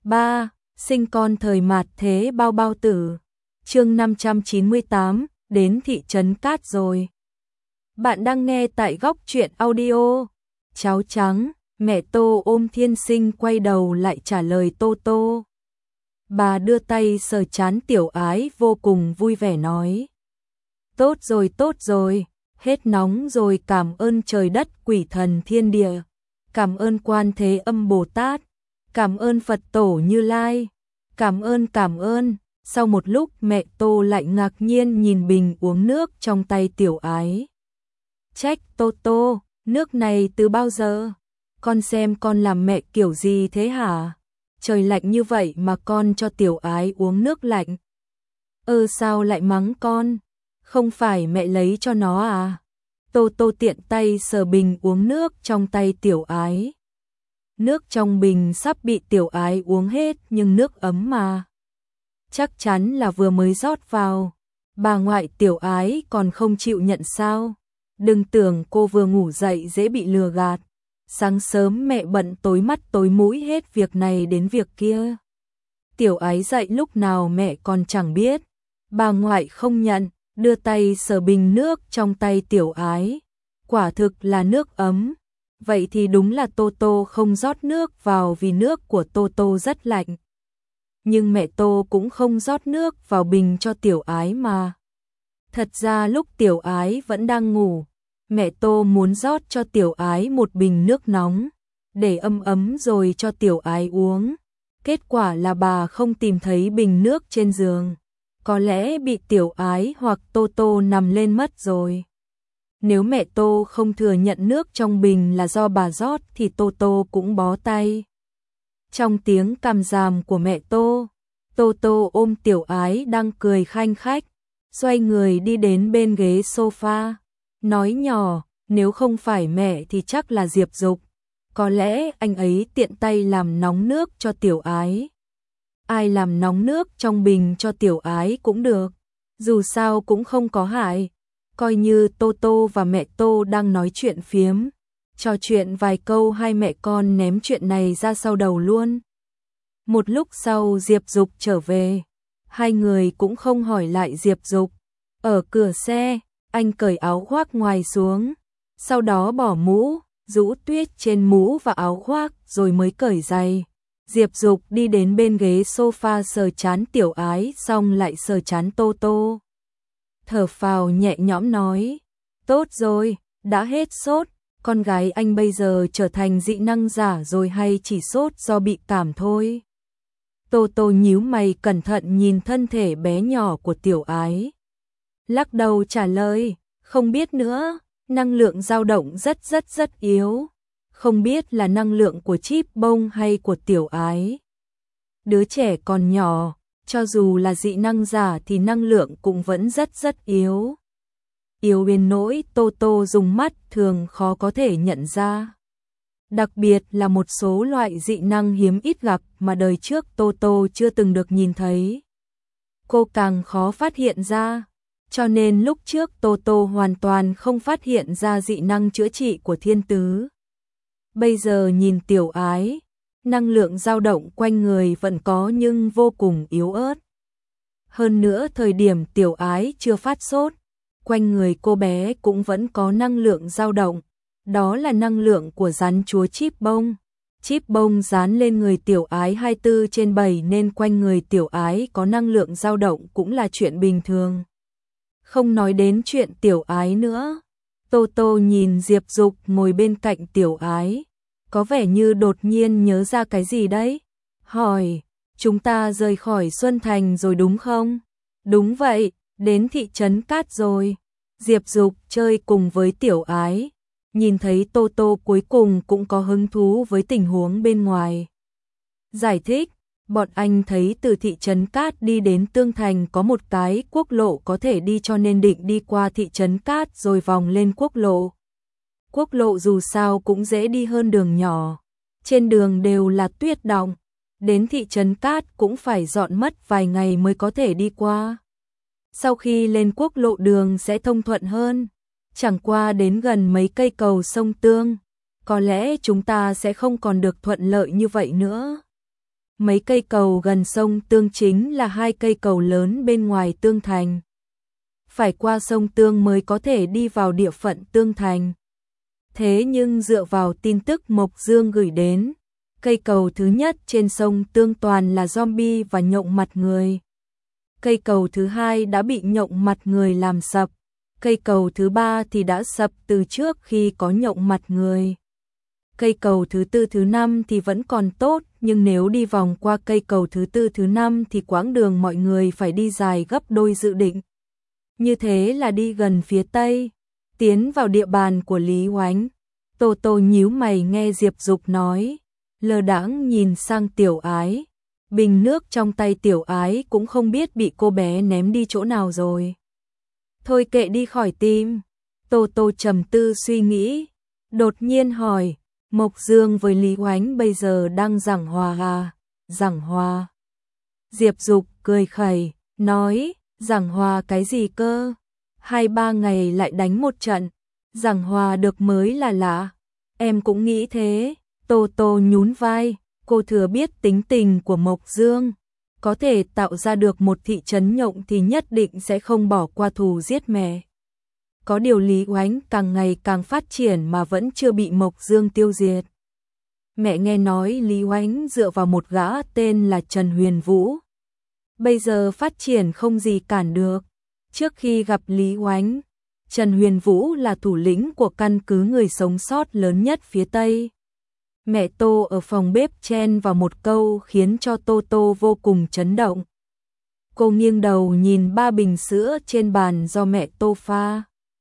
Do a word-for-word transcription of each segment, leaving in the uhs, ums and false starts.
ba. Sinh con thời mạt thế bao bao tử. Chương năm trăm chín mươi tám, đến thị trấn Cát rồi. Bạn đang nghe tại Góc Truyện Audio. Cháu trắng, mẹ Tô ôm Thiên Sinh quay đầu lại trả lời Tô Tô. Bà đưa tay sờ trán Tiểu Ái vô cùng vui vẻ nói. Tốt rồi tốt rồi, hết nóng rồi, cảm ơn trời đất quỷ thần thiên địa. Cảm ơn Quan Thế Âm Bồ Tát. Cảm ơn Phật Tổ Như Lai. Cảm ơn cảm ơn. Sau một lúc mẹ Tô lại ngạc nhiên nhìn bình uống nước trong tay Tiểu Ái. Trách Tô Tô, nước này từ bao giờ? Con xem con làm mẹ kiểu gì thế hả? Trời lạnh như vậy mà con cho Tiểu Ái uống nước lạnh. Ơ sao lại mắng con? Không phải mẹ lấy cho nó à? Tô Tô tiện tay sờ bình uống nước trong tay Tiểu Ái. Nước trong bình sắp bị Tiểu Ái uống hết nhưng nước ấm mà. Chắc chắn là vừa mới rót vào. Bà ngoại Tiểu Ái còn không chịu nhận sao? Đừng tưởng cô vừa ngủ dậy dễ bị lừa gạt. Sáng sớm mẹ bận tối mắt tối mũi hết việc này đến việc kia. Tiểu Ái dậy lúc nào mẹ còn chẳng biết. Bà ngoại không nhận, đưa tay sờ bình nước trong tay Tiểu Ái. Quả thực là nước ấm. Vậy thì đúng là Tô Tô không rót nước vào vì nước của Tô Tô rất lạnh. Nhưng mẹ Tô cũng không rót nước vào bình cho Tiểu Ái mà. Thật ra lúc Tiểu Ái vẫn đang ngủ, mẹ Tô muốn rót cho Tiểu Ái một bình nước nóng, để ấm ấm rồi cho Tiểu Ái uống. Kết quả là bà không tìm thấy bình nước trên giường. Có lẽ bị Tiểu Ái hoặc Tô Tô nằm lên mất rồi. Nếu mẹ Tô không thừa nhận nước trong bình là do bà rót thì Tô Tô cũng bó tay. Trong tiếng cằm ràm của mẹ Tô, Tô Tô ôm Tiểu Ái đang cười khanh khách, xoay người đi đến bên ghế sofa, nói nhỏ, nếu không phải mẹ thì chắc là Diệp Dục. Có lẽ anh ấy tiện tay làm nóng nước cho Tiểu Ái. Ai làm nóng nước trong bình cho Tiểu Ái cũng được, dù sao cũng không có hại. Coi như Tô Tô và mẹ Tô đang nói chuyện phiếm, trò chuyện vài câu hai mẹ con ném chuyện này ra sau đầu luôn. Một lúc sau Diệp Dục trở về, hai người cũng không hỏi lại Diệp Dục. Ở cửa xe, anh cởi áo khoác ngoài xuống, sau đó bỏ mũ, rũ tuyết trên mũ và áo khoác rồi mới cởi giày. Diệp Dục đi đến bên ghế sofa sờ trán Tiểu Ái xong lại sờ trán Tô Tô. Thở phào nhẹ nhõm nói, tốt rồi, đã hết sốt, con gái anh bây giờ trở thành dị năng giả rồi hay chỉ sốt do bị cảm thôi. Tô Tô nhíu mày cẩn thận nhìn thân thể bé nhỏ của Tiểu Ái. Lắc đầu trả lời, không biết nữa, năng lượng dao động rất rất rất yếu. Không biết là năng lượng của Chip Bông hay của Tiểu Ái. Đứa trẻ còn nhỏ, cho dù là dị năng giả thì năng lượng cũng vẫn rất rất yếu. Yếu đến nỗi Tô Tô dùng mắt thường khó có thể nhận ra. Đặc biệt là một số loại dị năng hiếm ít gặp mà đời trước Tô Tô chưa từng được nhìn thấy. Cô càng khó phát hiện ra, cho nên lúc trước Tô Tô hoàn toàn không phát hiện ra dị năng chữa trị của Thiên Tứ. Bây giờ nhìn Tiểu Ái, năng lượng dao động quanh người vẫn có nhưng vô cùng yếu ớt. Hơn nữa thời điểm Tiểu Ái chưa phát sốt, quanh người cô bé cũng vẫn có năng lượng dao động. Đó là năng lượng của rắn chúa Chip Bông. Chip Bông dán lên người Tiểu Ái hai mươi bốn trên bảy nên quanh người Tiểu Ái có năng lượng dao động cũng là chuyện bình thường. Không nói đến chuyện Tiểu Ái nữa. Tô Tô nhìn Diệp Dục ngồi bên cạnh Tiểu Ái, có vẻ như đột nhiên nhớ ra cái gì đấy. Hỏi, chúng ta rời khỏi Xuân Thành rồi đúng không? Đúng vậy, đến thị trấn Cát rồi. Diệp Dục chơi cùng với Tiểu Ái, nhìn thấy Tô Tô cuối cùng cũng có hứng thú với tình huống bên ngoài. Giải thích, bọn anh thấy từ thị trấn Cát đi đến Tương Thành có một cái quốc lộ có thể đi cho nên định đi qua thị trấn Cát rồi vòng lên quốc lộ. Quốc lộ dù sao cũng dễ đi hơn đường nhỏ, trên đường đều là tuyết đọng, đến thị trấn Cát cũng phải dọn mất vài ngày mới có thể đi qua. Sau khi lên quốc lộ đường sẽ thông thuận hơn, chẳng qua đến gần mấy cây cầu sông Tương, có lẽ chúng ta sẽ không còn được thuận lợi như vậy nữa. Mấy cây cầu gần sông Tương chính là hai cây cầu lớn bên ngoài Tương Thành. Phải qua sông Tương mới có thể đi vào địa phận Tương Thành. Thế nhưng dựa vào tin tức Mộc Dương gửi đến, cây cầu thứ nhất trên sông Tương toàn là zombie và nhộng mặt người. Cây cầu thứ hai đã bị nhộng mặt người làm sập. Cây cầu thứ ba thì đã sập từ trước khi có nhộng mặt người. Cây cầu thứ tư thứ năm thì vẫn còn tốt, nhưng nếu đi vòng qua cây cầu thứ tư thứ năm thì quãng đường mọi người phải đi dài gấp đôi dự định. Như thế là đi gần phía tây, tiến vào địa bàn của Lý Oánh. Tô Tô nhíu mày nghe Diệp Dục nói, lơ đãng nhìn sang Tiểu Ái. Bình nước trong tay Tiểu Ái cũng không biết bị cô bé ném đi chỗ nào rồi. Thôi kệ đi khỏi tim. Tô Tô trầm tư suy nghĩ, đột nhiên hỏi, Mộc Dương với Lý Oánh bây giờ đang giảng hòa à? Giảng hòa? Diệp Dục cười khẩy, nói, giảng hòa cái gì cơ? Hai ba ngày lại đánh một trận, giảng hòa được mới là lạ. Em cũng nghĩ thế. Tô Tô nhún vai, cô thừa biết tính tình của Mộc Dương. Có thể tạo ra được một thị trấn nhộng thì nhất định sẽ không bỏ qua thù giết mẹ. Có điều Lý Oánh càng ngày càng phát triển mà vẫn chưa bị Mộc Dương tiêu diệt. Mẹ nghe nói Lý Oánh dựa vào một gã tên là Trần Huyền Vũ. Bây giờ phát triển không gì cản được. Trước khi gặp Lý Oánh, Trần Huyền Vũ là thủ lĩnh của căn cứ người sống sót lớn nhất phía Tây. Mẹ Tô ở phòng bếp chen vào một câu khiến cho Tô Tô vô cùng chấn động. Cô nghiêng đầu nhìn ba bình sữa trên bàn do mẹ Tô pha.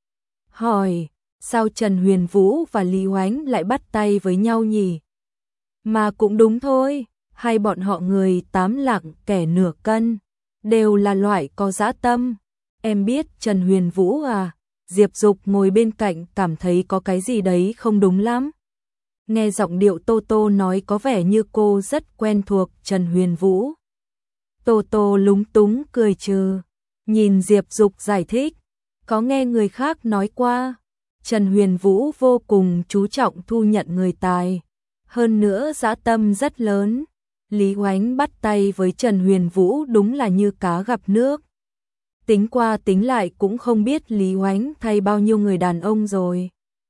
Hỏi, sao Trần Huyền Vũ và Lý Oánh lại bắt tay với nhau nhỉ? Mà cũng đúng thôi, hai bọn họ người tám lạng kẻ nửa cân, đều là loại có dã tâm. Em biết Trần Huyền Vũ à? Diệp Dục ngồi bên cạnh cảm thấy có cái gì đấy không đúng lắm. Nghe giọng điệu Tô Tô nói có vẻ như cô rất quen thuộc Trần Huyền Vũ. Tô Tô lúng túng cười trừ, nhìn Diệp Dục giải thích, có nghe người khác nói qua, Trần Huyền Vũ vô cùng chú trọng thu nhận người tài, hơn nữa dã tâm rất lớn. Lý Oánh bắt tay với Trần Huyền Vũ đúng là như cá gặp nước. Tính qua tính lại cũng không biết Lý Oánh thay bao nhiêu người đàn ông rồi.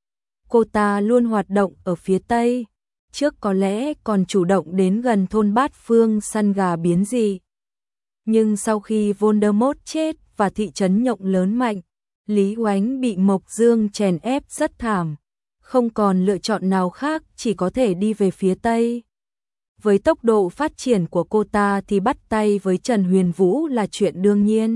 Cô ta luôn hoạt động ở phía Tây, trước có lẽ còn chủ động đến gần thôn Bát Phương săn gà biến dị. Nhưng sau khi Voldemort chết và thị trấn nhộng lớn mạnh, Lý Oánh bị Mộc Dương chèn ép rất thảm, không còn lựa chọn nào khác, chỉ có thể đi về phía Tây. Với tốc độ phát triển của cô ta thì bắt tay với Trần Huyền Vũ là chuyện đương nhiên.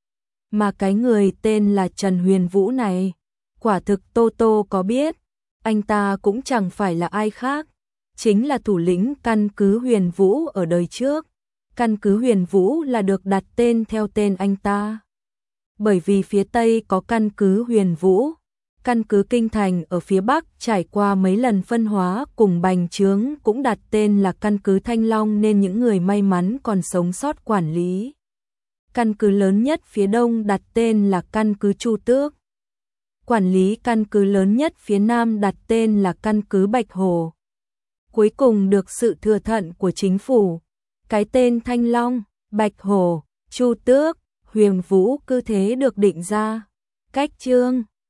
Mà cái người tên là Trần Huyền Vũ này, quả thực Tô Tô có biết, anh ta cũng chẳng phải là ai khác, chính là thủ lĩnh căn cứ Huyền Vũ ở đời trước. Căn cứ Huyền Vũ là được đặt tên theo tên anh ta. Bởi vì phía Tây có căn cứ Huyền Vũ, căn cứ Kinh Thành ở phía Bắc trải qua mấy lần phân hóa cùng bành trướng cũng đặt tên là căn cứ Thanh Long nên những người may mắn còn sống sót quản lý. Căn cứ lớn nhất phía Đông đặt tên là căn cứ Chu Tước. Quản lý căn cứ lớn nhất phía Nam đặt tên là căn cứ Bạch Hồ. Cuối cùng được sự thừa thuận của chính phủ, cái tên Thanh Long, Bạch Hồ, Chu Tước, Huyền Vũ cứ thế được định ra. Cách chương